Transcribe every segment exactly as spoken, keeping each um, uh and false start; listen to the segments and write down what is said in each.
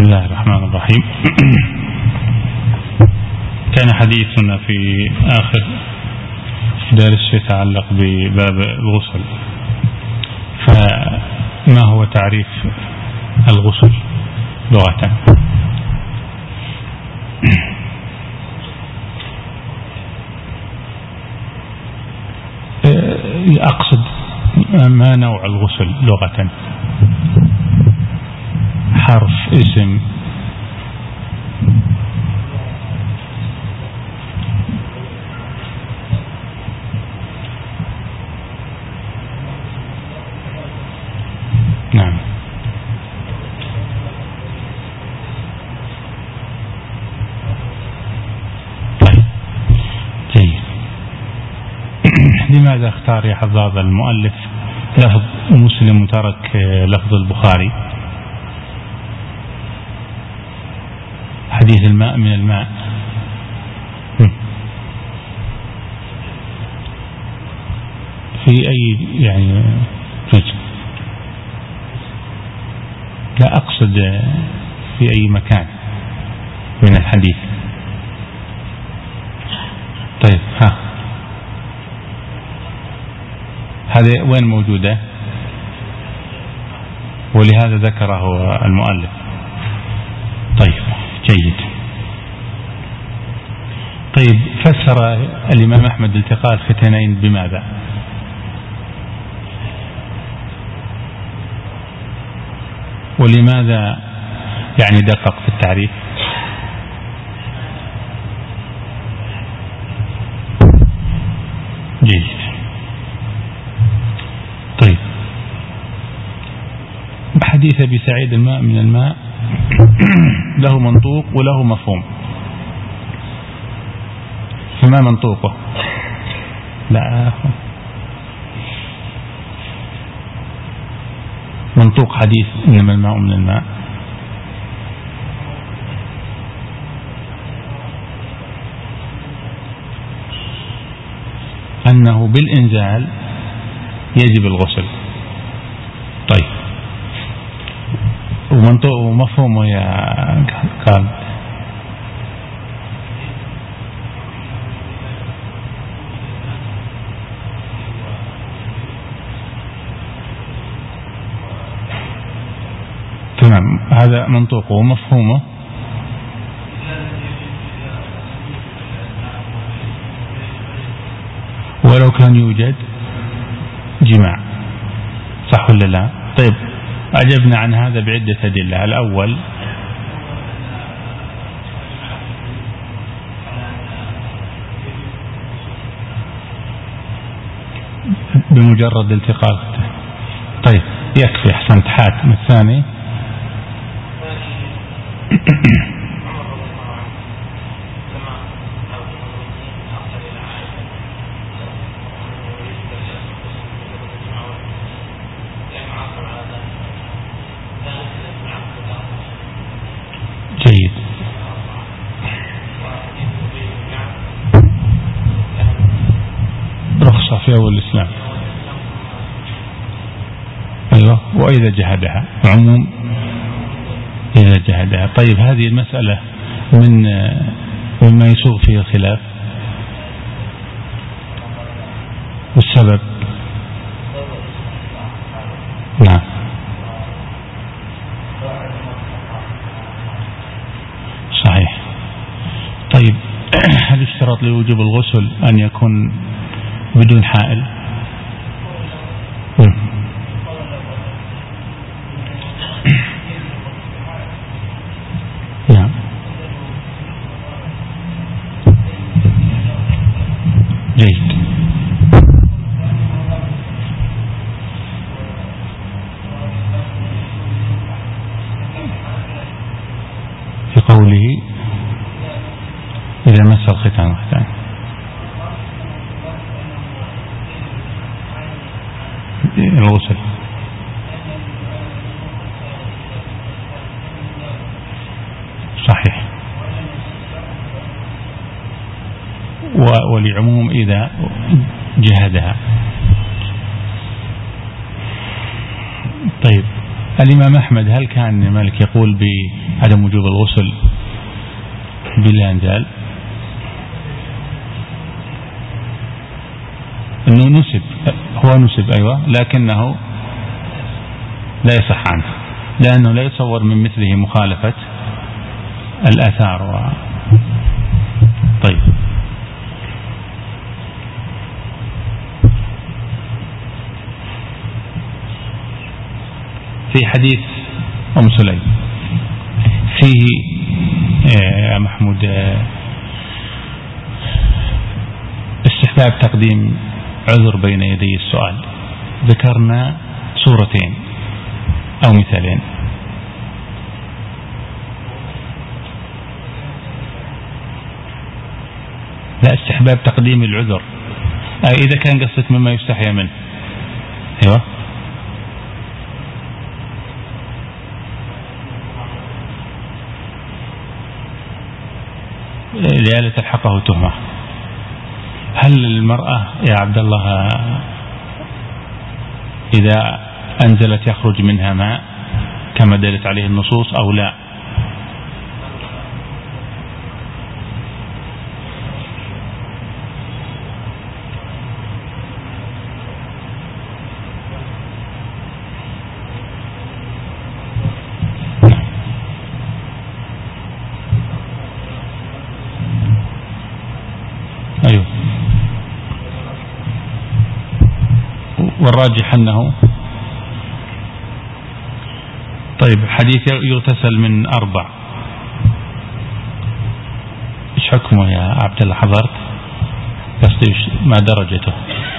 بسم الله الرحمن الرحيم. كان حديثنا في آخر درس يتعلق بباب الغسل، فما هو تعريف الغسل لغة؟ أقصد ما نوع الغسل لغة؟ حرف، اسم؟ نعم. طيب جيد. لماذا اختار يا حظاظ المؤلف لفظ مسلم وترك لفظ البخاري؟ حديث الماء من الماء. في أي يعني جزء؟ لا أقصد في أي مكان من الحديث. طيب ها هذا وين موجودة؟ ولهذا ذكره المؤلف. طيب جيد. طيب فسر الإمام أحمد التقاء الختانين بماذا؟ ولماذا يعني دقق في التعريف؟ جيد. طيب حديث أبي سعيد الماء من الماء له منطوق وله مفهوم، فما منطوقه؟ لا، منطوق حديث إنما الماء من الماء أنه بالإنزال يجب الغسل. طيب ومنطوق ومفهومه يا قال؟ تمام، هذا منطوقه ومفهومه ولو كان يوجد جماع، صح ولا لا؟ طيب أجبنا عن هذا بعدة أدلة. الأول بمجرد التقاء. طيب يكفي، أحسنت حاتم. الثاني جيد. رخصة في أول الإسلام. أيوة، وإذا جهدها عموم إذا جهدها. طيب هذه المسألة من مما يسوغ فيه الخلاف، والسبب نعم صحيح. طيب هل اشترط لوجوب الغسل أن يكون بدون حائل؟ نعم جيد. في قوله إذا مس الختان وختان، الغسل. صحيح. ولعموم إذا جهدها. طيب الإمام أحمد هل كان مالك يقول بعدم وجوب الغسل بلا إنزال؟ أنه نسب، هو نسب أيوة، لكنه لا يصح عنه لأنه لا يتصور من مثله مخالفة الآثار و... طيب في حديث أم سليم فيه يا محمود استحباب تقديم عذر بين يدي السؤال. ذكرنا صورتين أو مثالين. لا، استحباب تقديم العذر أي إذا كان قصدك مما يستحيا منه. أيوة لئلا تلحقه تهمة. هل المرأة يا عبد الله إذا أنزلت يخرج منها ماء كما دلت عليه النصوص أو لا؟ أيوه، والراجح أنه طيب. حديث يغتسل من أربع، إيش حكمه يا عبد الله؟ حضرت قصدي ما درجته؟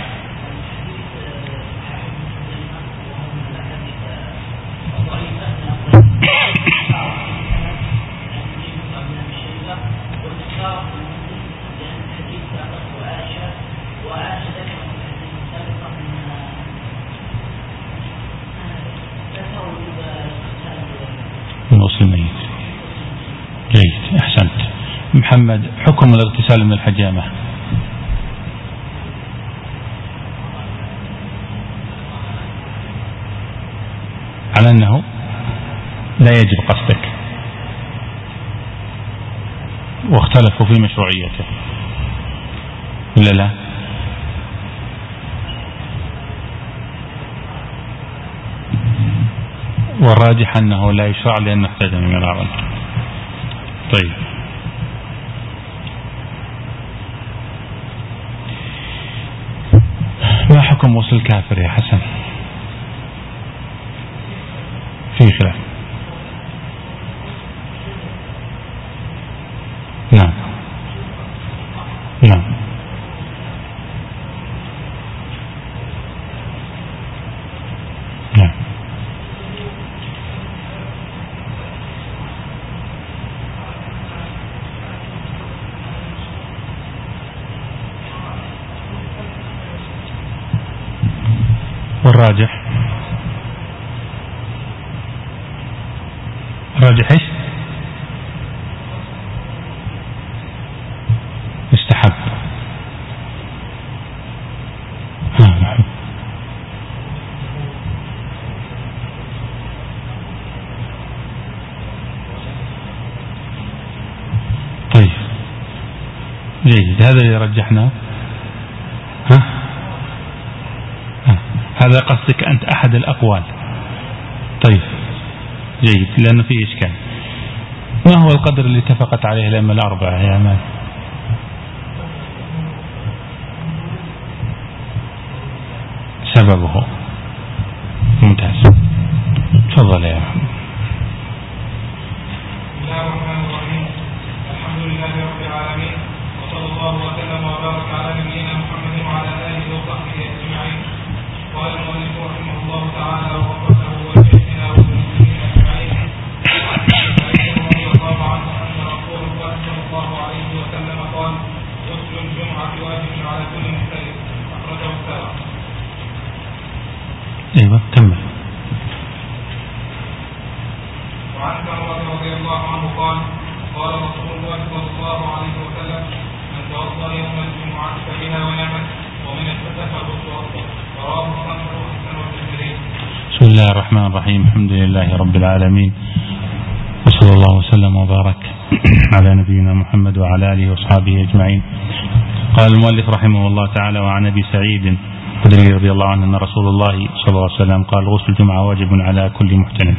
جيد، أحسنت. محمد، حكم الاغتسال من الحجامة؟ على أنه لا يجب قصدك، واختلفوا في مشروعيته ولا لا؟ والراجح أنه لا يشرع لأنه احتاج من العرض. طيب، ما حكم وصل الكافر يا حسن؟ في خلاف. نعم نعم نعم. والراجح الراجح ايش؟ استحب. طيب جيد، هذا اللي رجحناه. ها؟ ها هذا قصدك أنت أحد الأقوال. طيب جيد، لأنه فيه إشكال. ما هو القدر اللي اتفقت عليه الأئمة الأربعة يا أمان؟ سببه ممتاز. تفضل يا محمد. بسم الله الرحمن الرحيم. الحمد لله رب العالمين، وصلى الله وسلم وبارك على نبينا محمد وعلى آله وصحبه أجمعين. قال المؤلف رحمه الله تعالى وغفر له ولشيخنا وللمسلمين أجمعين. رضي الله عنه أن رسول الله صلى الله عليه وسلم قال: غسل الجمعة واجب على كل محترم. أخرجه السبعة. ايوه كمل. الرحمن الرحيم. الحمد لله رب العالمين، وصلى الله وسلم وبارك على نبينا محمد وعلى آله وصحبه أجمعين. قال المؤلف رحمه الله تعالى: وعن أبي سعيد الخدري رضي الله عنه أن رسول الله صلى الله عليه وسلم قال: غسل الجمعة واجب على كل محتلم.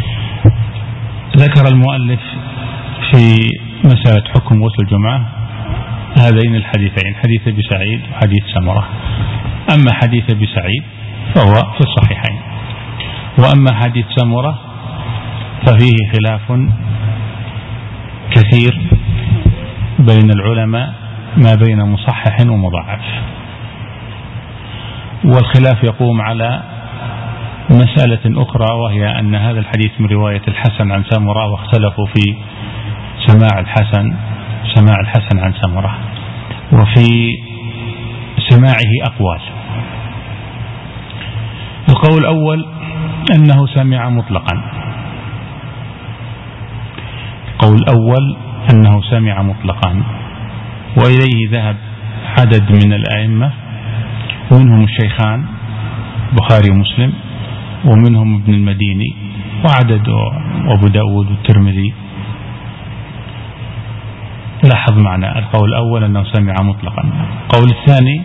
ذكر المؤلف في مسألة حكم غسل الجمعة هذين الحديثين، حديث أبي سعيد وحديث سمرة. أما حديث أبي سعيد فهو في الصحيحين، وأما حديث سمرة ففيه خلاف كثير بين العلماء ما بين مصحح ومضاعف، والخلاف يقوم على مسألة أخرى، وهي أن هذا الحديث من رواية الحسن عن سمرة، واختلفوا في سماع الحسن سماع الحسن عن سمرة، وفي سماعه أقوال. القول الأول أنه سمع مطلقا، القول الأول أنه سمع مطلقا، وإليه ذهب عدد من الأئمة، ومنهم الشيخان بخاري ومسلم، ومنهم ابن المديني، وعدد أبو داود والترمذي. لاحظ معنا القول الأول أنه سمع مطلقا. القول الثاني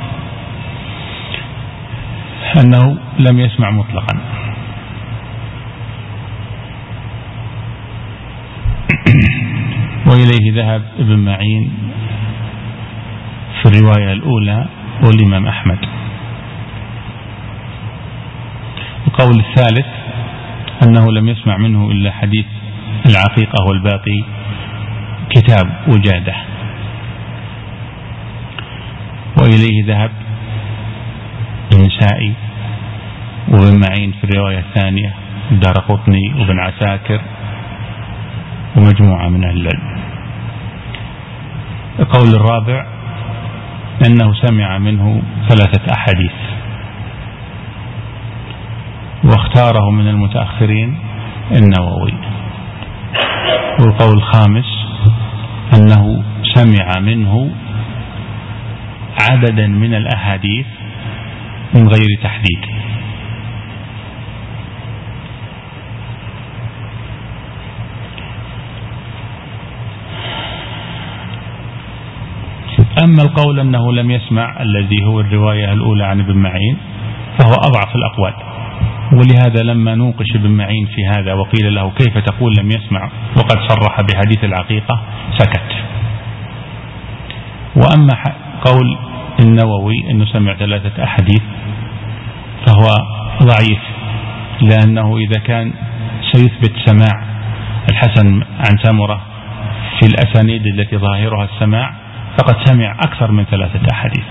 أنه لم يسمع مطلقا، وإليه ذهب ابن معين في الرواية الأولى والإمام أحمد. القول الثالث أنه لم يسمع منه إلا حديث العقيقة، والباقي كتاب وجادة، وإليه ذهب النسائي وابن معين في الرواية الثانية، الدارقطني وابن عساكر ومجموعة من أهل العلم. القول الرابع أنه سمع منه ثلاثة أحاديث، واختاره من المتأخرين النووي. والقول الخامس أنه سمع منه عددا من الأحاديث من غير تحديد. أما القول أنه لم يسمع الذي هو الرواية الأولى عن ابن معين فهو أضعف الأقوال، ولهذا لما نوقش ابن معين في هذا وقيل له كيف تقول لم يسمع وقد صرح بحديث العقيقة سكت. وأما قول النووي أنه سمع ثلاثة أحاديث فهو ضعيف، لأنه إذا كان سيثبت سماع الحسن عن سمرة في الأسانيد التي ظاهرها السماع فقد سمع أكثر من ثلاثة أحاديث.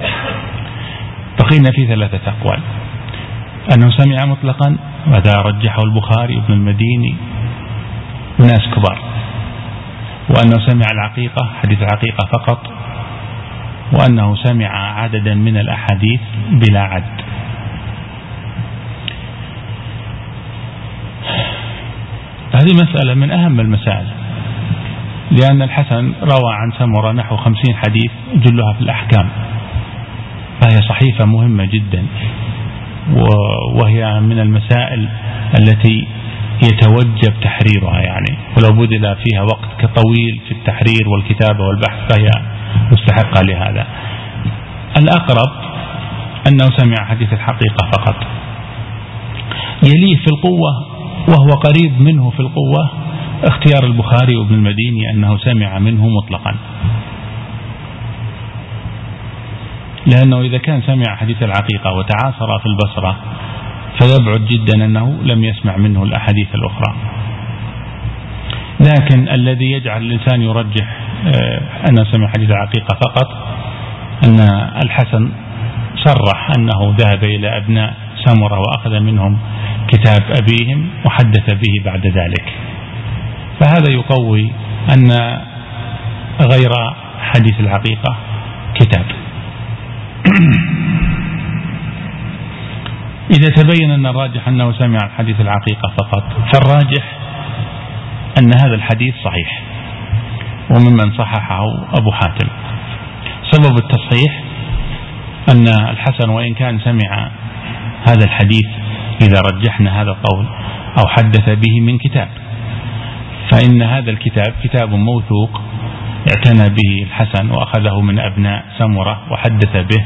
بقينا في ثلاثة أقوال: أنه سمع مطلقا، وهذا رجحه البخاري وابن المديني وناس كبار، وأنه سمع العقيقة حديث العقيقة فقط، وأنه سمع عددا من الأحاديث بلا عد. هذه مسألة من أهم المسائل، لأن الحسن روى عن سمرة نحو خمسين حديث جلها في الأحكام، فهي صحيفة مهمة جدا، وهي من المسائل التي يتوجب تحريرها يعني، ولو بذل فيها وقت كطويل في التحرير والكتابة والبحث فهي مستحقة لهذا. الأقرب أنه سمع حديث الحقيقة فقط. يليه في القوة وهو قريب منه في القوة اختيار البخاري وابن المديني أنه سمع منه مطلقا، لأنه إذا كان سمع حديث العقيقة وتعاصر في البصرة فيبعد جدا أنه لم يسمع منه الأحاديث الأخرى. لكن الذي يجعل الإنسان يرجح أنه سمع حديث العقيقة فقط أن الحسن صرح أنه ذهب إلى أبناء سمرة وأخذ منهم كتاب أبيهم وحدث به بعد ذلك، فهذا يقوي أن غير حديث العقيقة كتاب. إذا تبين أن الراجح أنه سمع حديث العقيقة فقط، فالراجح أن هذا الحديث صحيح، وممن صححه أبو حاتم. سبب التصحيح أن الحسن وإن كان سمع هذا الحديث إذا رجحنا هذا القول أو حدث به من كتاب، فإن هذا الكتاب كتاب موثوق اعتنى به الحسن وأخذه من أبناء سمرة وحدث به،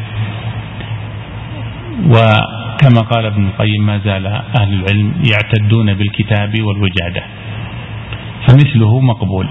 وكما قال ابن القيم ما زال أهل العلم يعتدون بالكتاب والوجادة، فمثله مقبول.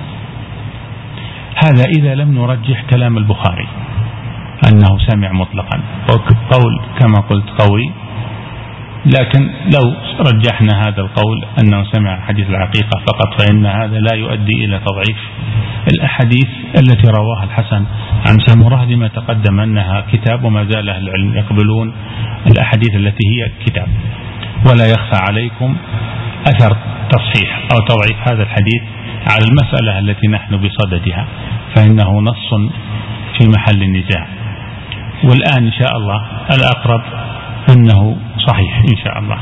هذا إذا لم نرجح كلام البخاري أنه سمع مطلقا، قول كما قلت قوي، لكن لو رجحنا هذا القول أنه سمع حديث العقيقة فقط فإن هذا لا يؤدي إلى تضعيف الأحاديث التي رواها الحسن عن سمرة، لما تقدم أنها كتاب وما زال أهل العلم يقبلون الأحاديث التي هي كتاب. ولا يخفى عليكم أثر تصحيح أو تضعيف هذا الحديث على المسألة التي نحن بصددها، فإنه نص في محل النزاع، والآن إن شاء الله الأقرب أنه صحيح إن شاء الله.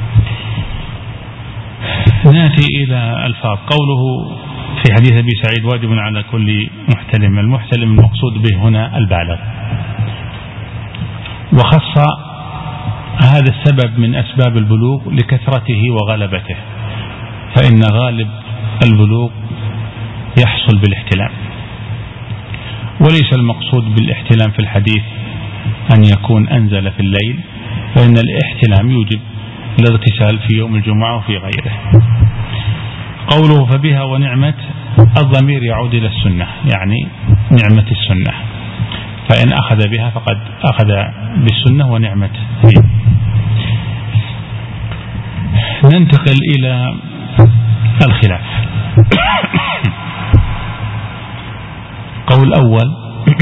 نأتي إلى الفاظ. قوله في حديث أبي سعيد واجب على كل محتلم، المحتلم المقصود به هنا البالغ، وخص هذا السبب من أسباب البلوغ لكثرته وغلبته، فإن غالب البلوغ يحصل بالاحتلام، وليس المقصود بالاحتلام في الحديث أن يكون أنزل في الليل، فإن الاحتلام يوجب الاغتسال في يوم الجمعة وفي غيره. قوله فبها ونعمة، الضمير يعود إلى السنة، يعني نعمة السنة، فإن أخذ بها فقد أخذ بالسنة ونعمة هي. ننتقل إلى الخلاف. قول أول،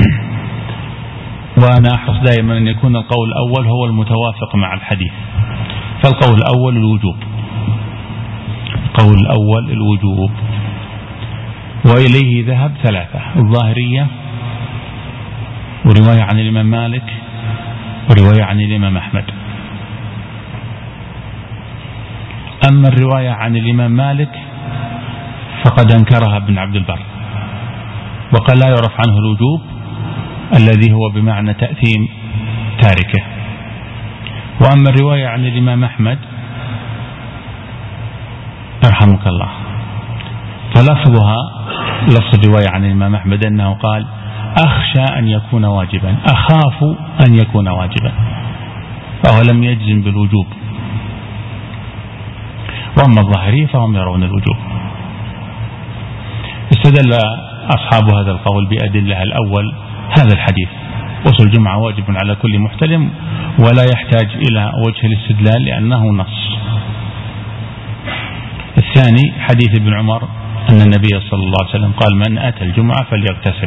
وأنا أحرص دائما أن يكون القول الأول هو المتوافق مع الحديث، فالقول الأول الوجوب، القول الأول الوجوب، وإليه ذهب ثلاثة: الظاهرية، ورواية عن الإمام مالك، ورواية عن الإمام أحمد. أما الرواية عن الإمام مالك فقد أنكرها ابن عبد البر، وقال لا يعرف عنه الوجوب الذي هو بمعنى تأثيم تاركه. وأما الرواية عن الإمام أحمد يرحمك الله فلفظها لفظ الرواية عن الإمام أحمد أنه قال أخشى أن يكون واجبا، أخاف أن يكون واجبا، فهو لم يجزم بالوجوب. وأما الظاهرية فهم يرون الوجوب. استدل أصحاب هذا القول بأدلة. الأول هذا الحديث: غسل الجمعة واجب على كل محتلم، ولا يحتاج إلى وجه الاستدلال لأنه نص. الثاني حديث ابن عمر أن النبي صلى الله عليه وسلم قال: من أتى الجمعة فليغتسل.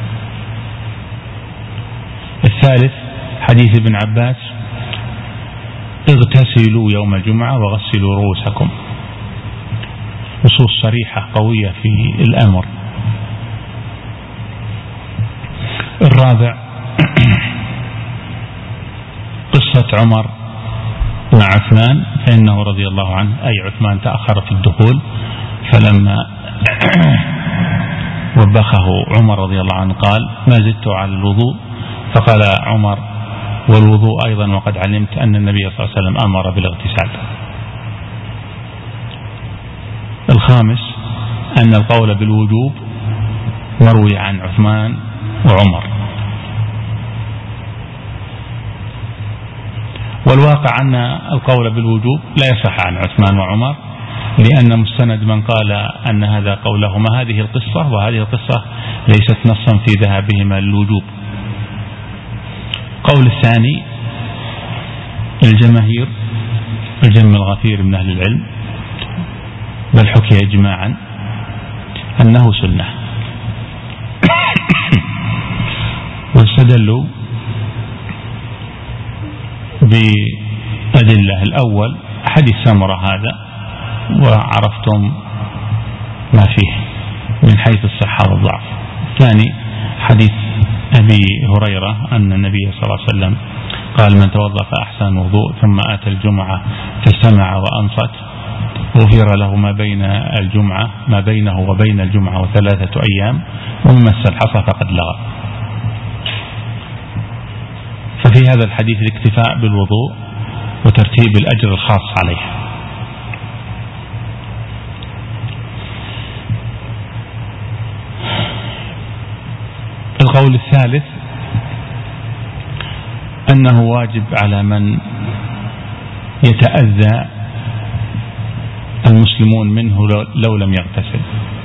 الثالث حديث ابن عباس: اغتسلوا يوم الجمعة وغسلوا رؤوسكم. نصوص صريحة قوية في الأمر. الرابع قصة عمر مع عثمان، فإنه رضي الله عنه أي عثمان تأخر في الدخول، فلما وبخه عمر رضي الله عنه قال: ما زدت على الوضوء، فقال عمر: والوضوء أيضا وقد علمت أن النبي صلى الله عليه وسلم أمر بالاغتسال. الخامس أن القول بالوجوب مروي عن عثمان وعمر، والواقع أن القول بالوجوب لا يصح عن عثمان وعمر، لأن مستند من قال أن هذا قولهما هذه القصة، وهذه القصة ليست نصا في ذهابهما للوجوب. قول الثاني الجماهير، الجم الغفير من أهل العلم، بل حكي إجماعا أنه سنة، واستدلوا بأدلة. الأول حديث سمرة هذا، وعرفتم ما فيه من حيث الصحة والضعف. الثاني حديث أبي هريرة أن النبي صلى الله عليه وسلم قال: من توضأ فأحسن الوضوء ثم أتى الجمعة فاستمع وأنصت غفر له ما بين الجمعة ما بينه وبين الجمعة وثلاثة أيام، ومن مس الحصى فقد لغى. ففي هذا الحديث الاكتفاء بالوضوء وترتيب الأجر الخاص عليه. القول الثالث أنه واجب على من يتأذى المسلمون منه لو لم يغتسل.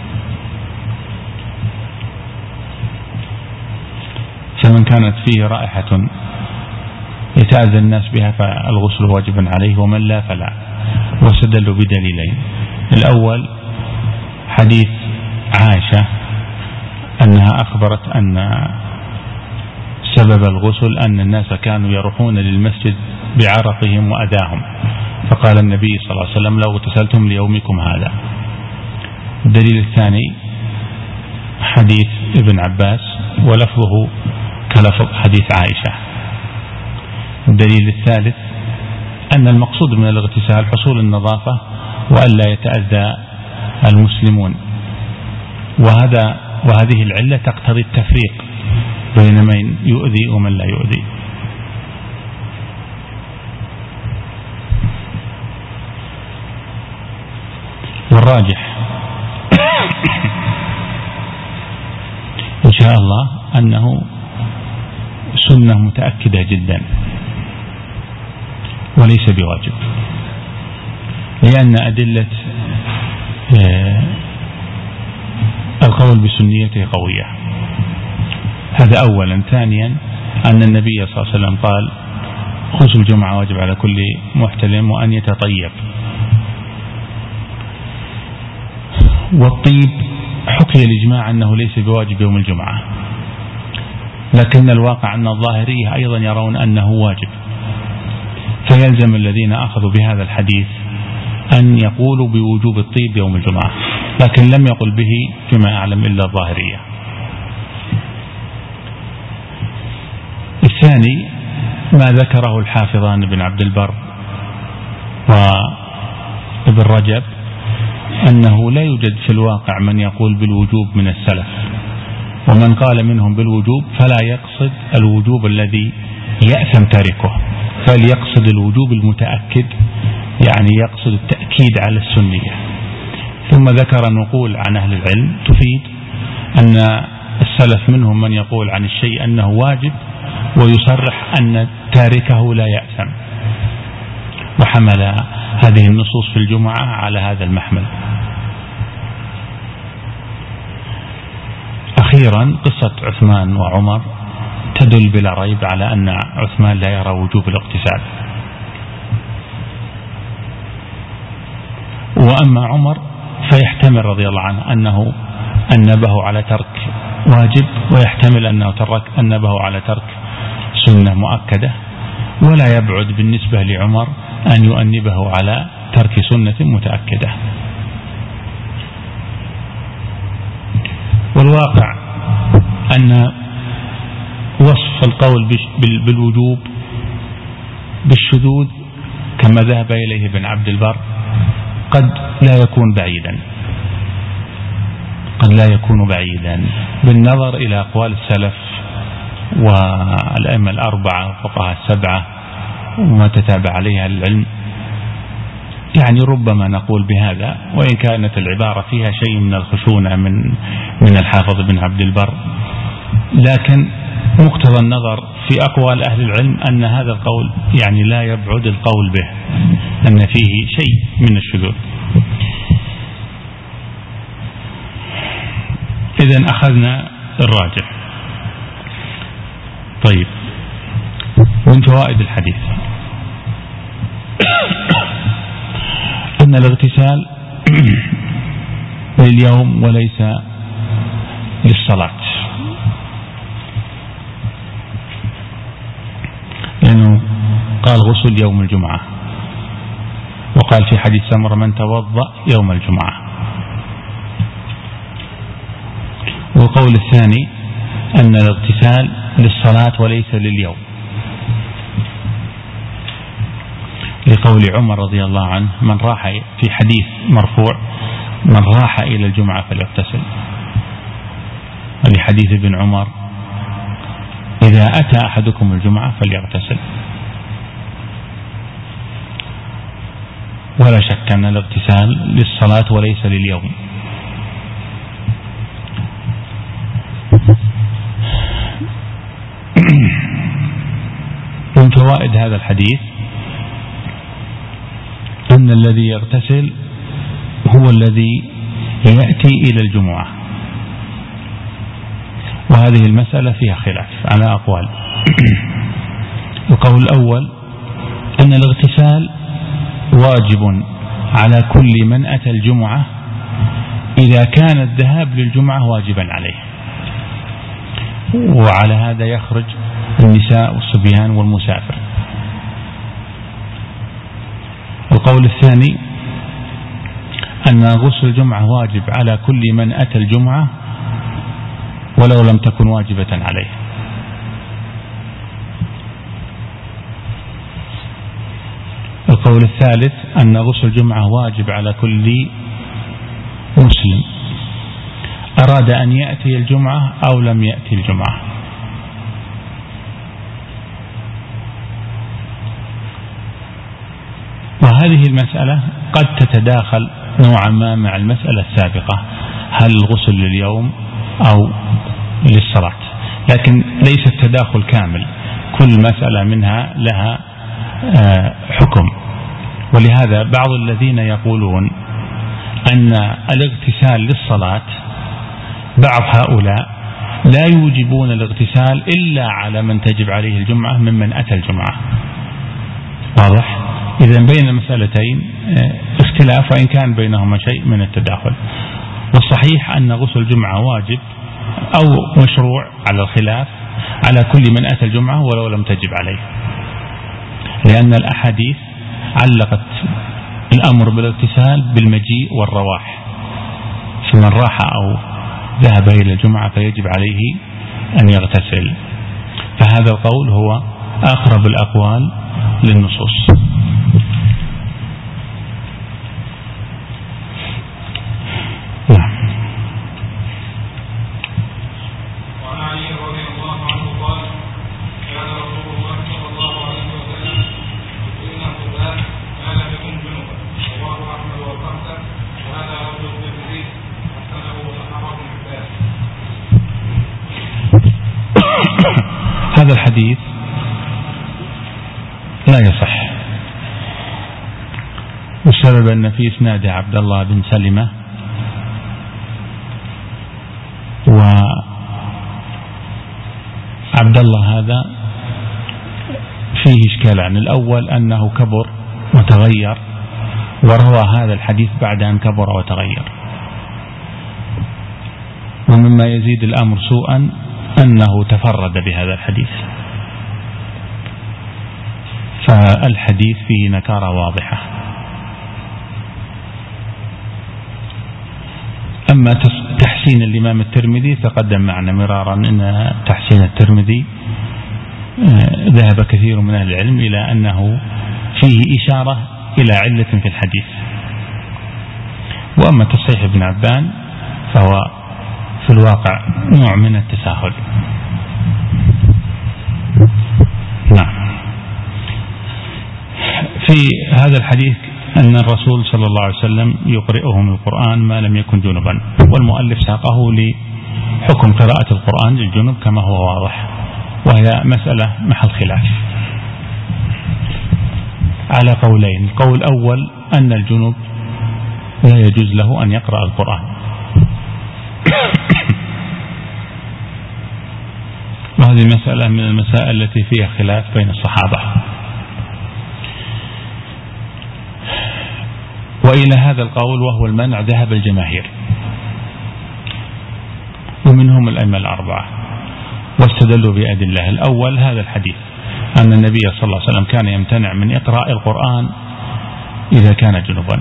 فمن كانت فيه رائحة يتأذى الناس بها فالغسل واجب عليه، ومن لا فلا. واستدلوا بدليلين: الأول حديث عائشة أنها أخبرت أن سبب الغسل أن الناس كانوا يروحون للمسجد بعرقهم وأذاهم، فقال النبي صلى الله عليه وسلم: لو اغتسلتم ليومكم هذا. الدليل الثاني حديث ابن عباس ولفظه كلفظ حديث عائشة. الدليل الثالث أن المقصود من الاغتسال حصول النظافة وألا يتأذى المسلمون، وهذا وهذه العلة تقتضي التفريق بين من يؤذي ومن لا يؤذي. والراجح إن شاء الله أنه سنة متأكدة جدا وليس بواجب، لأن أدلة القول بسنيته قوية. هذا أولا. ثانيا أن النبي صلى الله عليه وسلم قال: غسل الجمعة واجب على كل محتلم وأن يتطيب. والطيب حكي الإجماع أنه ليس بواجب يوم الجمعة، لكن الواقع أن الظاهرية أيضا يرون أنه واجب، فيلزم الذين أخذوا بهذا الحديث أن يقولوا بوجوب الطيب يوم الجمعة، لكن لم يقل به فيما أعلم إلا الظاهرية. الثاني ما ذكره الحافظان بن عبد البر وابن رجب أنه لا يوجد في الواقع من يقول بالوجوب من السلف، ومن قال منهم بالوجوب فلا يقصد الوجوب الذي يأثم تاركه، فليقصد الوجوب المتأكد، يعني يقصد التأكيد على السنية. ثم ذكر نقول عن أهل العلم تفيد أن السلف منهم من يقول عن الشيء أنه واجب ويصرح أن تاركه لا يأثم، وحمل هذه النصوص في الجمعة على هذا المحمل. أخيرا قصة عثمان وعمر تدل بلا ريب على أن عثمان لا يرى وجوب الاغتسال، وأما عمر فيحتمل رضي الله عنه أنه أنبه على ترك واجب، ويحتمل أنه ترك أنبه على ترك سنة مؤكدة، ولا يبعد بالنسبة لعمر أن يؤنبه على ترك سنة متأكدة. والواقع أن وصف القول بالوجوب بالشذوذ كما ذهب إليه ابن عبد البر قد لا يكون بعيدا، قد لا يكون بعيدا بالنظر إلى أقوال السلف والأئمة الأربعة وفقهاء السبعة وما تتابع عليها العلم. يعني ربما نقول بهذا، وإن كانت العبارة فيها شيء من الخشونة من من الحافظ بن عبد البر، لكن مقتضى النظر في أقوال أهل العلم أن هذا القول يعني لا يبعد القول به، أن فيه شيء من الشذوذ. إذن أخذنا الراجح. طيب، من فوائد الحديث أن الاغتسال لليوم وليس للصلاة، لأنه قال غسل يوم الجمعة، وقال في حديث سمرة: من توضأ يوم الجمعة. والقول الثاني أن الاغتسال للصلاة وليس لليوم، لقول عمر رضي الله عنه: من راح، في حديث مرفوع: من راح إلى الجمعة فليغتسل. ولحديث ابن عمر: إذا أتى أحدكم الجمعة فليغتسل. ولا شك أن الاغتسال للصلاة وليس لليوم. من فوائد هذا الحديث أن الذي يغتسل هو الذي يأتي إلى الجمعة، وهذه المسألة فيها خلاف على أقوال. القول الأول أن الاغتسال واجب على كل من أتى الجمعة إذا كان الذهاب للجمعة واجبا عليه، وعلى هذا يخرج النساء والصبيان والمسافر. القول الثاني أن غسل الجمعة واجب على كل من أتى الجمعة ولو لم تكن واجبة عليه. القول الثالث أن غسل الجمعة واجب على كل مسلم أراد أن يأتي الجمعة أو لم يأتي الجمعة. وهذه المسألة قد تتداخل نوعا ما مع المسألة السابقة، هل الغسل لليوم أو للصلاة، لكن ليس التداخل كامل، كل مسألة منها لها حكم. ولهذا بعض الذين يقولون أن الاغتسال للصلاة، بعض هؤلاء لا يوجبون الاغتسال إلا على من تجب عليه الجمعة ممن أتى الجمعة. واضح؟ إذن بين المسألتين اختلاف، وإن كان بينهما شيء من التداخل. والصحيح أن غسل الجمعة واجب أو مشروع على الخلاف على كل من أتى الجمعة ولو لم تجب عليه، لأن الأحاديث علقت الأمر بالاغتسال بالمجيء والرواح، فمن راح أو ذهب إلى الجمعة فيجب عليه أن يغتسل. فهذا القول هو أقرب الأقوال للنصوص. هذا الحديث لا يصح، والسبب أن في إسناد عبد الله بن سلمة، وعبد الله هذا فيه إشكال. عن الأول أنه كبر وتغير، وروى هذا الحديث بعد أن كبر وتغير. ومما يزيد الأمر سوءا أنه تفرد بهذا الحديث، فالحديث فيه نكارة واضحة. أما تحسين الإمام الترمذي تقدم معنا مرارا أن تحسين الترمذي ذهب كثير من أهل العلم إلى أنه فيه إشارة إلى علة في الحديث. وأما تصحيح ابن عبان فهو في الواقع نوع من التساهل. نعم. في هذا الحديث أن الرسول صلى الله عليه وسلم يقرئهم القرآن ما لم يكن جنبا، والمؤلف ساقه لحكم قراءة القرآن للجنب كما هو واضح، وهي مسألة محل خلاف على قولين. القول الأول أن الجنب لا يجوز له أن يقرأ القرآن، وهذه مسألة من المسائل التي فيها خلاف بين الصحابة. وإلى هذا القول وهو المنع ذهب الجماهير، ومنهم الأئمة الأربعة، واستدلوا بأدلة. الأول هذا الحديث أن النبي صلى الله عليه وسلم كان يمتنع من إقراء القرآن إذا كان جنبا.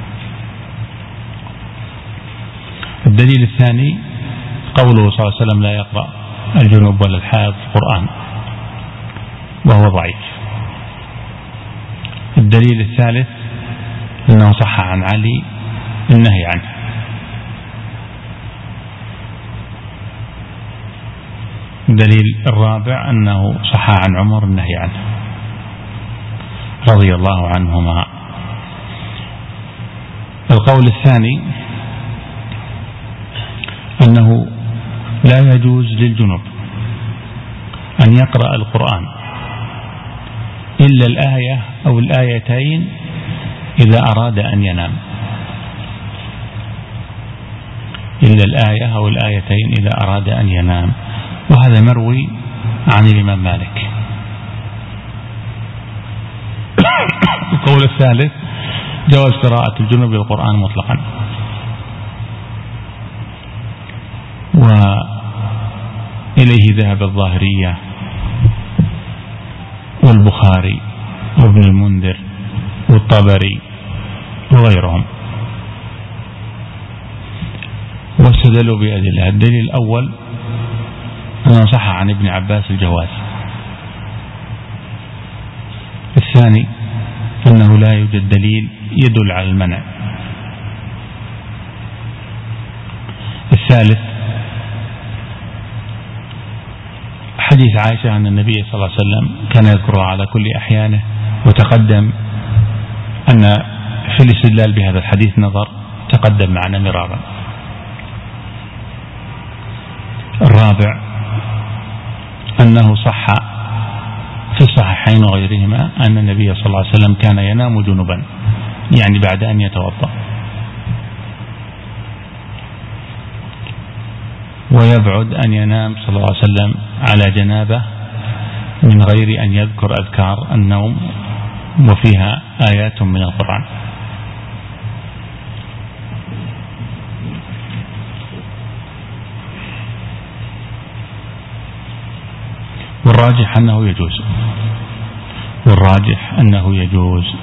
الدليل الثاني قوله صلى الله عليه وسلم لا يقرأ الجنوب ولا الحائض القرآن، وهو ضعيف. الدليل الثالث أنه صح عن علي النهي عنه. الدليل الرابع أنه صح عن عمر النهي عنه رضي الله عنهما. القول الثاني أنه لا يجوز للجنب أن يقرأ القرآن إلا الآية أو الآيتين إذا أراد أن ينام، إلا الآية أو الآيتين إذا أراد أن ينام، وهذا مروي عن الإمام مالك. القول الثالث جواز قراءة الجنب للقرآن مطلقا، وإليه ذهب الظاهرية والبخاري وابن المنذر والطبري وغيرهم، واستدلوا بأدلة. الدليل الأول أنه صح عن ابن عباس الجواز. الثاني أنه لا يوجد دليل يدل على المنع. الثالث حديث عائشة أن النبي صلى الله عليه وسلم كان يذكرها على كل أحيانه، وتقدم أن في الاستدلال بهذا الحديث نظر تقدم معنا مرارا. الرابع أنه صح في الصحيحين وغيرهما أن النبي صلى الله عليه وسلم كان ينام جنبا، يعني بعد أن يتوضأ، ويبعد أن ينام صلى الله عليه وسلم على جنابه من غير أن يذكر أذكار النوم وفيها آيات من القرآن. والراجح أنه يجوز، والراجح أنه يجوز.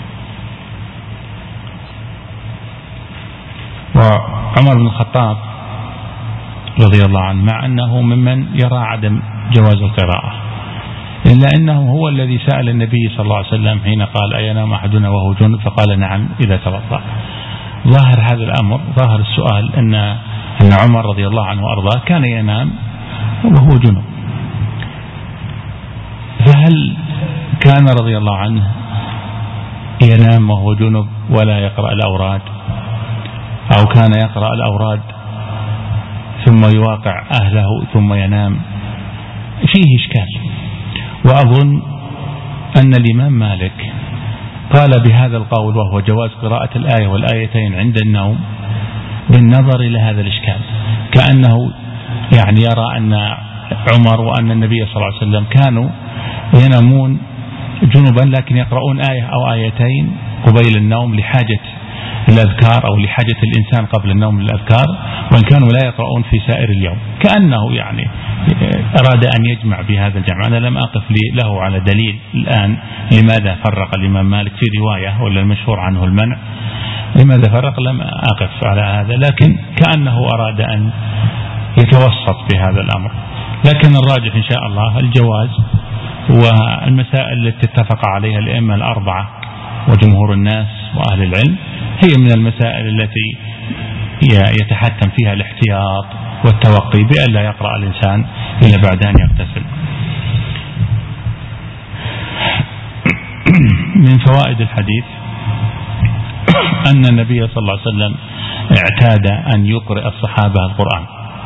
وعمر بن الخطاب رضي الله عنه مع أنه ممن يرى عدم جواز القراءة، إلا أنه هو الذي سأل النبي صلى الله عليه وسلم حين قال أينام أحدنا وهو جنب؟ فقال نعم إذا توضأ. ظاهر هذا الأمر، ظاهر السؤال أن أن عمر رضي الله عنه وأرضاه كان ينام وهو جنب، فهل كان رضي الله عنه ينام وهو جنب ولا يقرأ الأوراد، أو كان يقرأ الأوراد ثم يواقع أهله ثم ينام؟ فيه إشكال. وأظن أن الإمام مالك قال بهذا القول وهو جواز قراءة الآية والآيتين عند النوم بالنظر إلى هذا الإشكال، كأنه يعني يرى أن عمر وأن النبي صلى الله عليه وسلم كانوا ينامون جنبا لكن يقرؤون آية أو آيتين قبيل النوم لحاجة الأذكار أو لحاجة الإنسان قبل النوم للأذكار، وإن كانوا لا يقرؤون في سائر اليوم، كأنه يعني أراد أن يجمع بهذا الجمع. أنا لم أقف له على دليل الآن لماذا فرق الإمام مالك في رواية ولا المشهور عنه المنع، لماذا فرق لم أقف على هذا، لكن كأنه أراد أن يتوسط بهذا الأمر. لكن الراجح إن شاء الله الجواز، والمسائل التي اتفق عليها الأئمة الأربعة وجمهور الناس وأهل العلم هي من المسائل التي يتحتم فيها الاحتياط والتوقي بأن لا يقرأ الإنسان إلا بعد أن يغتسل. من فوائد الحديث أن النبي صلى الله عليه وسلم اعتاد أن يقرأ الصحابة القرآن،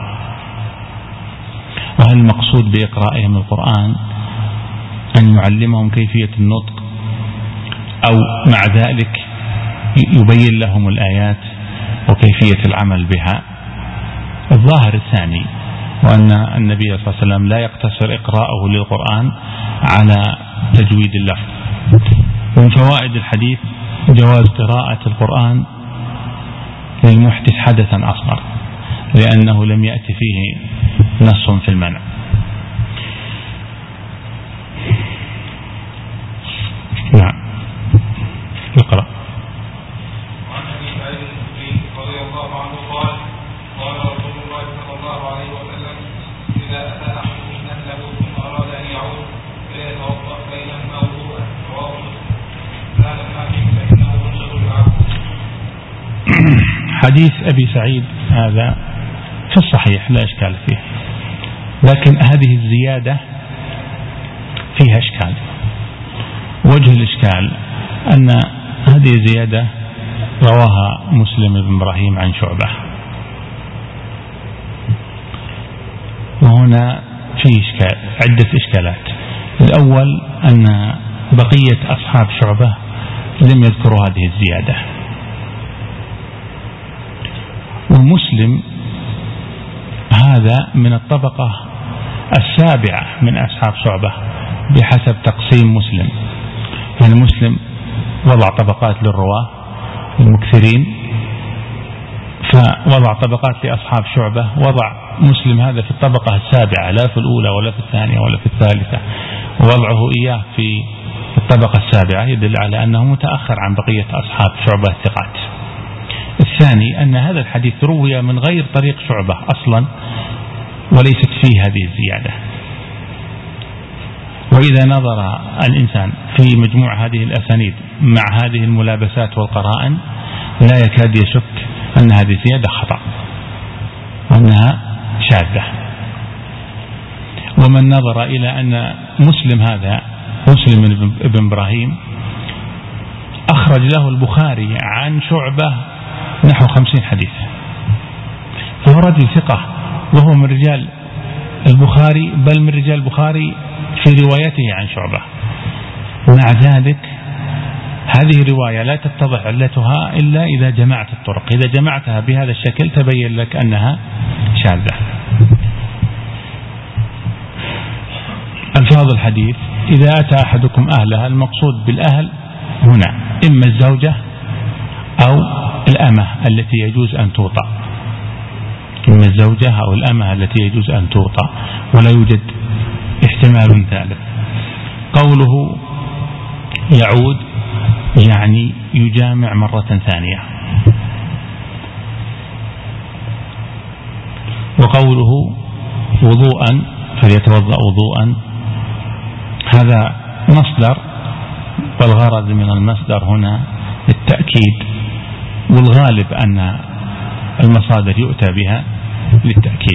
وهل المقصود بإقرائهم القرآن أن يعلمهم كيفية النطق، أو مع ذلك يبين لهم الآيات وكيفية العمل بها؟ الظاهر الثاني، وأن النبي صلى الله عليه وسلم لا يقتصر إقراءه للقرآن على تجويد اللفظ. ومن فوائد الحديث جواز قراءة القرآن للمحدث حدثا أصغر، لأنه لم يأتي فيه نص في المنع. نعم اقرأ. وعن أبي سعيد الخدري رضي الله عنه قال قال رسول الله صلى الله عليه وسلم إذا أتى أحدكم أهله ثم أراد أن يعود فليتوضأ بينهما وضوءا، رواه مسلم. لا الحاكم فإنه ينشر العبد. حديث أبي سعيد هذا في الصحيح لا إشكال فيه، لكن هذه الزيادة فيها إشكال. وجه الإشكال أن هذه زيادة رواها مسلم بن إبراهيم عن شعبة. وهنا في إشكال، عدة إشكالات. الأول أن بقية أصحاب شعبة لم يذكروا هذه الزيادة، ومسلم هذا من الطبقة السابعة من أصحاب شعبة بحسب تقسيم مسلم. يعني مسلم وضع طبقات للرواة المكثرين، فوضع طبقات لأصحاب شعبة، وضع مسلم هذا في الطبقة السابعة، لا في الأولى ولا في الثانية ولا في الثالثة، ووضعه إياه في الطبقة السابعة يدل على أنه متأخر عن بقية أصحاب شعبة الثقات. الثاني أن هذا الحديث روي من غير طريق شعبة أصلا، وليست فيه هذه الزيادة. وإذا نظر الإنسان في مجموع هذه الأسانيد مع هذه الملابسات والقرائن لا يكاد يشك أن هذه الزيادة خطأ وأنها شاذة. ومن نظر إلى أن مسلم هذا مسلم بن إبراهيم أخرج له البخاري عن شعبة نحو خمسين حديث، فهو رجل ثقة وهو من رجال البخاري، بل من رجال البخاري في روايته عن شعبة. ومع ذلك هذه الرواية لا تتضح علتها إلا إذا جمعت الطرق، إذا جمعتها بهذا الشكل تبين لك أنها شاذة. ألفاظ الحديث: إذا أتى أحدكم أهلها، المقصود بالأهل هنا إما الزوجة أو الأمة التي يجوز أن توطأ، إما الزوجة أو الأمة التي يجوز أن توطأ، ولا يوجد احتمال ثالث. قوله يعود يعني يجامع مرة ثانية. وقوله وضوءا فليتوضأ وضوءا، هذا مصدر، والغرض من المصدر هنا التأكيد، والغالب أن المصادر يؤتى بها للتأكيد.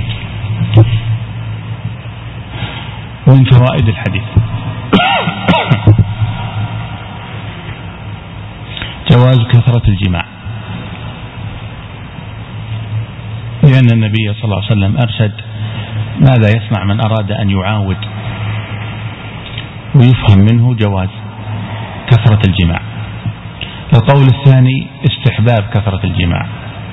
من فوائد الحديث: جواز كثرة الجماع، لأن النبي صلى الله عليه وسلم أرشد ماذا يصنع من أراد أن يعاود، ويفهم منه جواز كثرة الجماع. القول الثاني استحباب كثرة الجماع،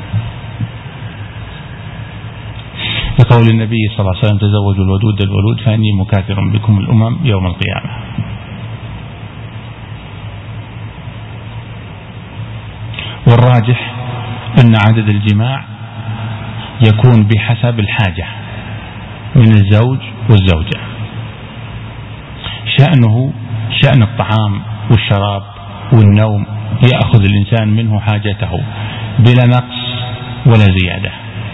لقول النبي صلى الله عليه وسلم: تزوجوا الودود الولود فإني مكاثر بكم الأمم يوم القيامة. والراجح أن عدد الجماع يكون بحسب الحاجة من الزوج والزوجة، شأنه شأن الطعام والشراب والنوم يأخذ الإنسان منه حاجته بلا نقص ولا زيادة.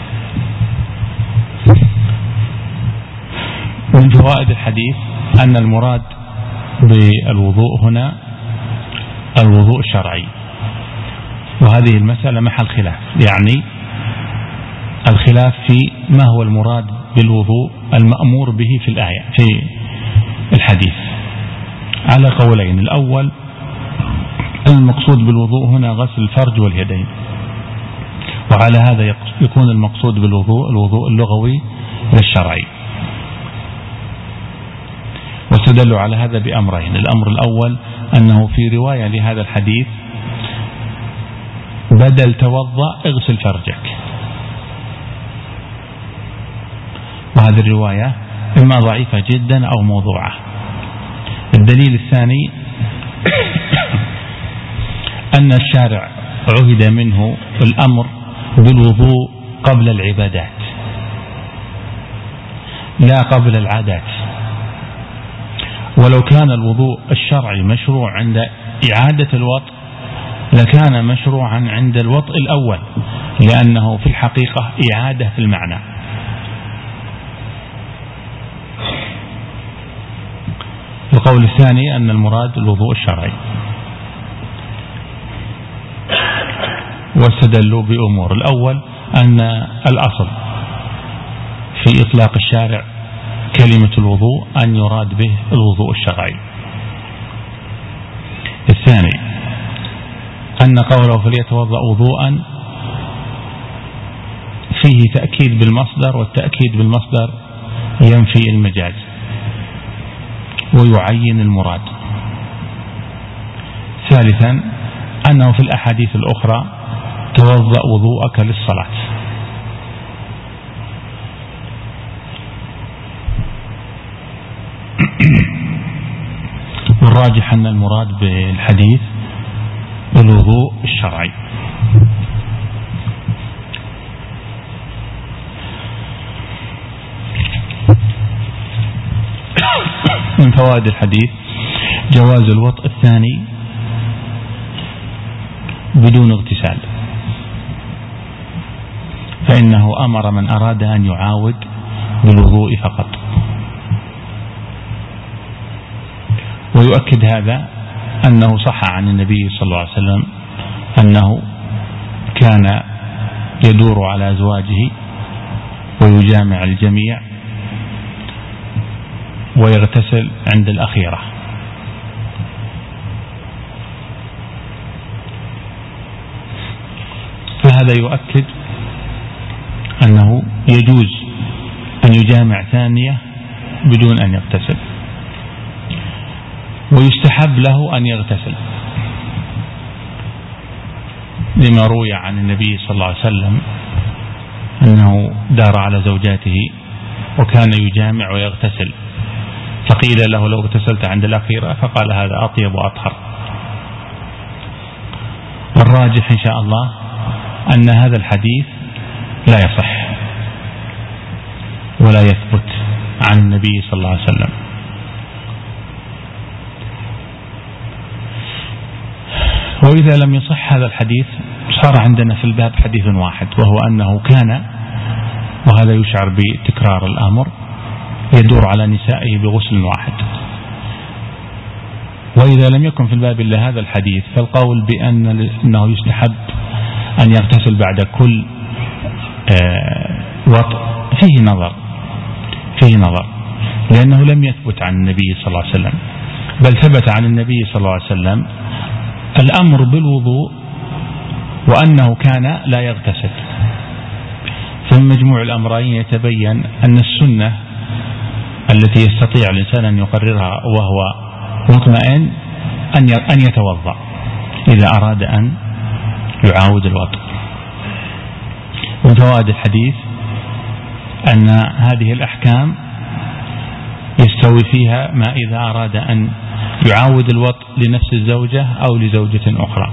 من فوائد الحديث أن المراد بالوضوء هنا الوضوء الشرعي، وهذه المسألة محل خلاف، يعني الخلاف في ما هو المراد بالوضوء المأمور به في الآية في الحديث على قولين. الأول المقصود بالوضوء هنا غسل الفرج واليدين، وعلى هذا يكون المقصود بالوضوء الوضوء اللغوي للشرعي. واستدلوا على هذا بأمرين: الأمر الأول أنه في رواية لهذا الحديث بدل توضأ اغسل فرجك، وهذه الرواية إما ضعيفة جدا أو موضوعة. الدليل الثاني أن الشارع عهد منه الأمر بالوضوء قبل العبادات لا قبل العادات، ولو كان الوضوء الشرعي مشروع عند إعادة الوطء لكان مشروعا عند الوطء الأول، لأنه في الحقيقة إعادة في المعنى. القول الثاني أن المراد الوضوء الشرعي، واستدلوا بأمور: الأول أن الأصل في إطلاق الشارع كلمة الوضوء أن يراد به الوضوء الشرعي. الثاني لأن قوله فليتوضأ وضوءا فيه تأكيد بالمصدر، والتأكيد بالمصدر ينفي المجاز ويعين المراد. ثالثا أنه في الأحاديث الأخرى توضأ وضوءك للصلاة. والراجح أن المراد بالحديث الوضوء الشرعي. من فوائد الحديث جواز الوطء الثاني بدون اغتسال، فإنه أمر من أراد أن يعاود بالوضوء فقط. ويؤكد هذا أنه صح عن النبي صلى الله عليه وسلم أنه كان يدور على أزواجه ويجامع الجميع ويغتسل عند الأخيرة. فهذا يؤكد أنه يجوز أن يجامع ثانية بدون أن يغتسل، ويستحب له أن يغتسل لما روي عن النبي صلى الله عليه وسلم أنه دار على زوجاته وكان يجامع ويغتسل، فقيل له لو اغتسلت عند الأخيرة، فقال هذا أطيب وأطهر. والراجح إن شاء الله أن هذا الحديث لا يصح ولا يثبت عن النبي صلى الله عليه وسلم. وإذا لم يصح هذا الحديث صار عندنا في الباب حديث واحد، وهو أنه كان، وهذا يشعر بتكرار الأمر، يدور على نسائه بغسل واحد. وإذا لم يكن في الباب إلا هذا الحديث، فالقول بأن أنه يستحب أن يغتسل بعد كل وطء فيه نظر فيه نظر لأنه لم يثبت عن النبي صلى الله عليه وسلم، بل ثبت عن النبي صلى الله عليه وسلم الأمر بالوضوء وأنه كان لا يغتسل. ثم مجموع الأمرين يتبين أن السنة التي يستطيع الإنسان أن يقررها وهو مطمئن أن يتوضأ إذا أراد أن يعاود الوضوء. ومن فوائد الحديث أن هذه الأحكام يستوي فيها ما إذا أراد أن يعاود الوطء لنفس الزوجة أو لزوجة أخرى،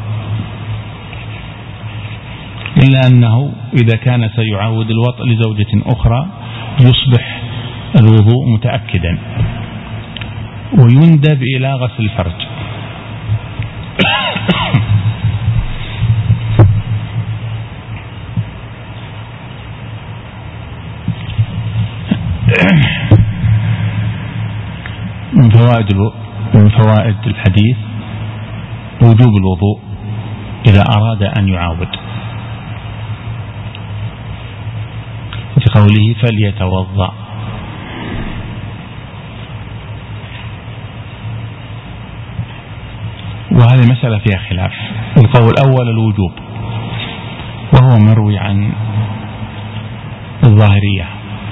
إلا أنه إذا كان سيعاود الوطء لزوجة أخرى يصبح الوضوء متأكدا ويندب إلى غسل الفرج. من فوائد من فوائد الحديث وجوب الوضوء إذا أراد أن يعاود، في قوله فليتوضأ. وهذه مسألة فيها خلاف. القول الأول الوجوب، وهو مروي عن الظاهرية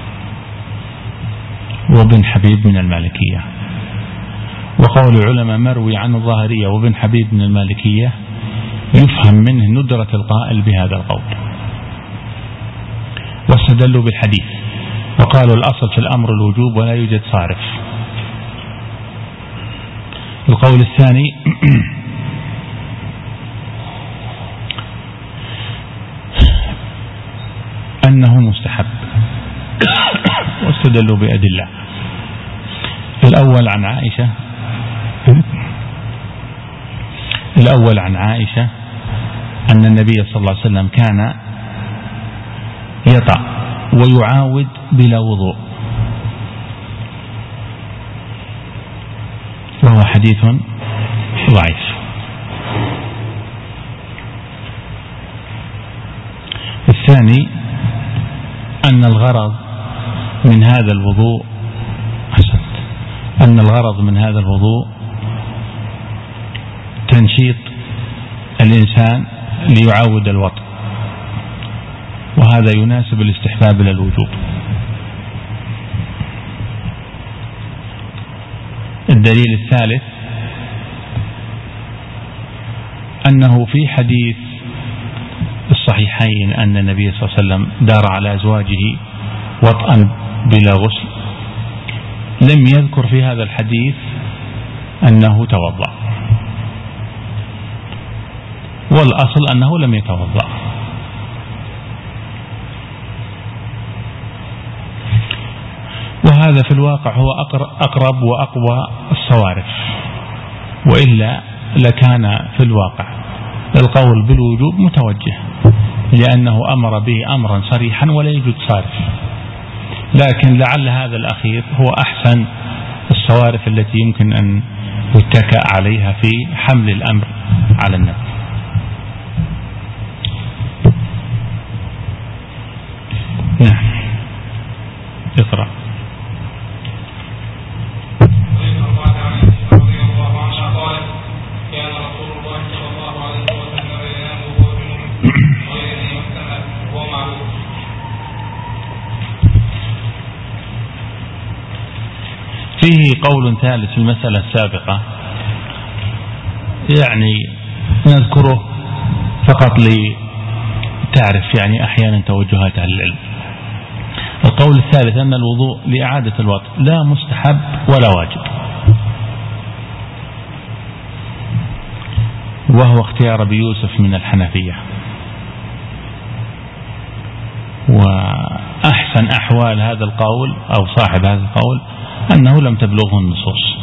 وابن حبيب من المالكية. وقول العلماء مروي عن الظاهرية وابن حبيب من المالكية يفهم منه ندرة القائل بهذا القول، واستدلوا بالحديث وقالوا الأصل في الأمر الوجوب ولا يوجد صارف. القول الثاني أنه مستحب، واستدلوا بأدلة. الأول عن عائشة الأول عن عائشة أن النبي صلى الله عليه وسلم كان يطأ ويعاود بلا وضوء، وهو حديث ضعيف. الثاني أن الغرض من هذا الوضوء حسن أن الغرض من هذا الوضوء تنشيط الإنسان ليعاود الوطء، وهذا يناسب الاستحباب لا الوجوب. الدليل الثالث أنه في حديث الصحيحين أن النبي صلى الله عليه وسلم دار على أزواجه وطئا بلا غسل، لم يذكر في هذا الحديث أنه توضأ، والأصل أنه لم يتوضأ. وهذا في الواقع هو أقرب وأقوى الصوارف، وإلا لكان في الواقع القول بالوجوب متوجه، لأنه أمر به أمرا صريحا ولا يوجد صارف. لكن لعل هذا الأخير هو أحسن الصوارف التي يمكن أن يتكأ عليها في حمل الأمر على النفس. نعم، اقرأ. فيه قول ثالث في المسألة السابقة، يعني نذكره فقط لتعرف يعني أحيانا توجهات أهل العلم. القول الثالث أن الوضوء لإعادة الوضوء لا مستحب ولا واجب، وهو اختيار أبي يوسف من الحنفية. وأحسن أحوال هذا القول أو صاحب هذا القول أنه لم تبلغه النصوص،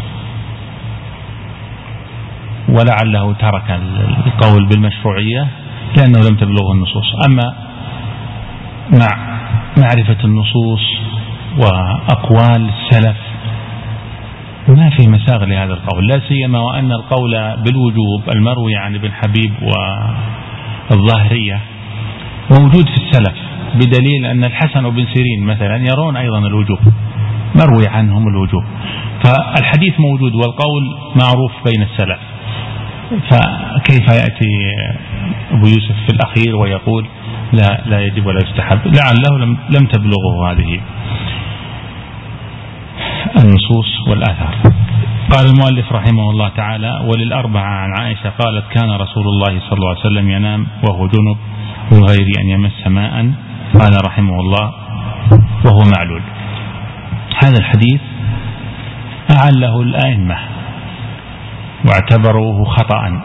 ولعله ترك القول بالمشروعية لأنه لم تبلغه النصوص. أما مع معرفة النصوص وأقوال السلف ما في مساغ لهذا القول، لا سيما وأن القول بالوجوب المروي عن ابن حبيب والظاهرية موجود في السلف، بدليل أن الحسن بن سيرين مثلا يرون أيضا الوجوب، مروي عنهم الوجوب. فالحديث موجود والقول معروف بين السلف، فكيف يأتي أبو يوسف في الأخير ويقول لا لا يجب ولا يستحب؟ لعله لم, لم تبلغه هذه النصوص والآثار. قال المؤلف رحمه الله تعالى: وللأربعة عن عائشة قالت: كان رسول الله صلى الله عليه وسلم ينام وهو جنب من غير أن يمس ماء. قال رحمه الله: وهو معلول. هذا الحديث أعله الأئمة واعتبروه خطأ،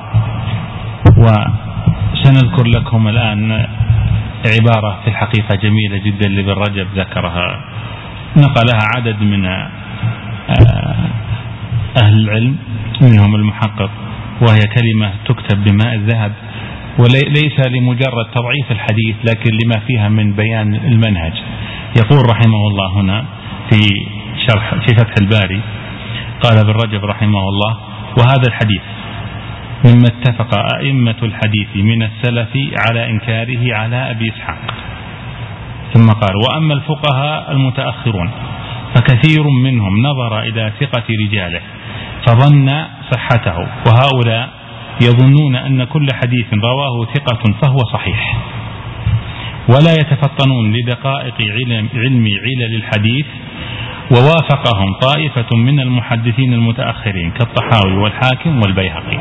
وسنذكر لكم الآن عبارة في الحقيقة جميلة جدا لابن رجب ذكرها، نقلها عدد من أهل العلم منهم المحقق، وهي كلمة تكتب بماء الذهب، وليس لمجرد تضعيف الحديث لكن لما فيها من بيان المنهج. يقول رحمه الله هنا في شرح في فتح الباري، قال ابن رجب رحمه الله: وهذا الحديث مما اتفق أئمة الحديث من السلف على إنكاره على أبي إسحاق. ثم قال: وأما الفقهاء المتأخرون فكثير منهم نظر إلى ثقة رجاله فظن صحته، وهؤلاء يظنون أن كل حديث رواه ثقة فهو صحيح، ولا يتفطنون لدقائق علم, علم علل الحديث. ووافقهم طائفة من المحدثين المتأخرين كالطحاوي والحاكم والبيهقي.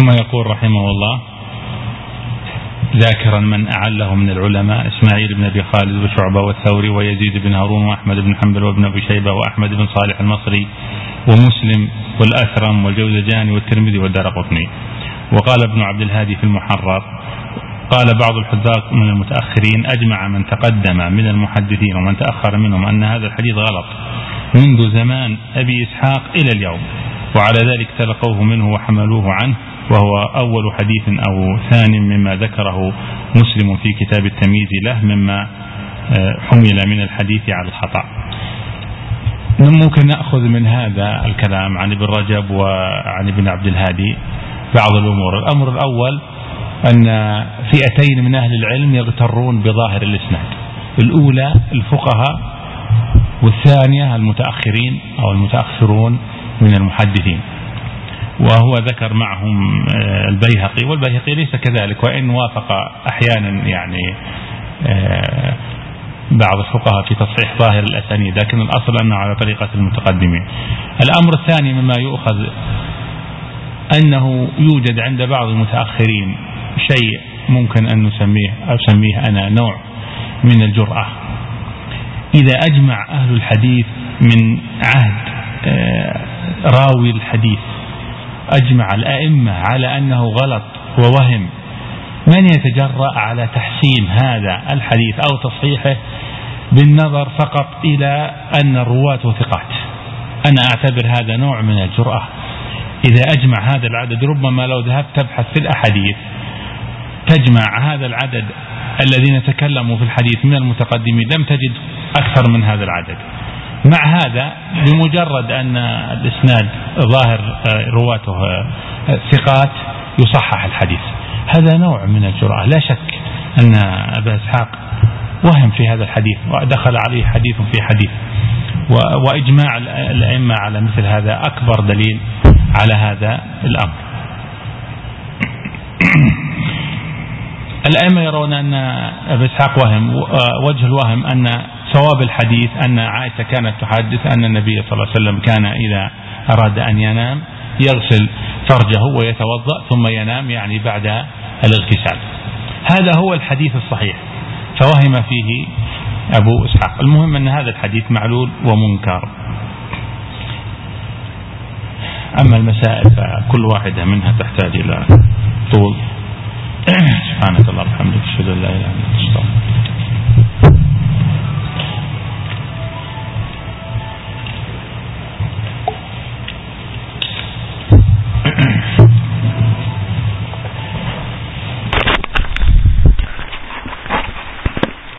ثم يقول رحمه الله ذاكرا من أعله من العلماء: إسماعيل بن أبي خالد وشعبة والثوري ويزيد بن هارون وأحمد بن حنبل وابن أبي شيبة وأحمد بن صالح المصري ومسلم والأثرم والجوزجاني والترمذي والدارقطني. وقال ابن عبد الهادي في المحرر: قال بعض الحذاق من المتأخرين: أجمع من تقدم من المحدثين ومن تأخر منهم أن هذا الحديث غلط منذ زمان أبي إسحاق إلى اليوم، وعلى ذلك تلقوه منه وحملوه عنه، وهو أول حديث أو ثاني مما ذكره مسلم في كتاب التمييز له مما حمل من الحديث على الخطأ. ممكن نأخذ من هذا الكلام عن ابن رجب وعن ابن عبد الهادي بعض الأمور. الأمر الأول أن فئتين من أهل العلم يغترون بظاهر الإسناد: الأولى الفقهاء، والثانية المتأخرين أو المتأخرون من المحدثين. وهو ذكر معهم البيهقي، والبيهقي ليس كذلك، وإن وافق أحيانا يعني بعض الفقهاء في تصحيح ظاهر الأسانيد، لكن الأصل أنه على طريقة المتقدمين. الأمر الثاني مما يؤخذ أنه يوجد عند بعض المتأخرين شيء ممكن أن نسميه أو أسميه أنا نوع من الجرأة. إذا أجمع أهل الحديث من عهد راوي الحديث، أجمع الأئمة على أنه غلط ووهم، من يتجرأ على تحسين هذا الحديث أو تصحيحه بالنظر فقط إلى أن الرواة ثقات؟ أنا أعتبر هذا نوع من الجرأة. إذا أجمع هذا العدد، ربما لو ذهبت تبحث في الأحاديث تجمع هذا العدد الذين تكلموا في الحديث من المتقدمين لم تجد أكثر من هذا العدد. مع هذا بمجرد أن الإسناد ظاهر رواته ثقات يصحح الحديث. هذا نوع من الجرأة. لا شك أن أبا إسحاق وهم في هذا الحديث ودخل عليه حديث في حديث، وإجماع الأئمة على مثل هذا أكبر دليل على هذا الأمر. الأئمة يرون أن أبا إسحاق وهم. وجه الوهم أن صواب الحديث أن عائشة كانت تحدث أن النبي صلى الله عليه وسلم كان إذا أراد أن ينام يغسل فرجه ويتوضأ ثم ينام، يعني بعد الاغتسال. هذا هو الحديث الصحيح، فوهم فيه أبو إسحاق. المهم أن هذا الحديث معلول ومنكر. أما المسائل فكل واحدة منها تحتاج إلى طول. سبحانك اللهم وبحمدك، أشهد أن لا إله إلا أنت.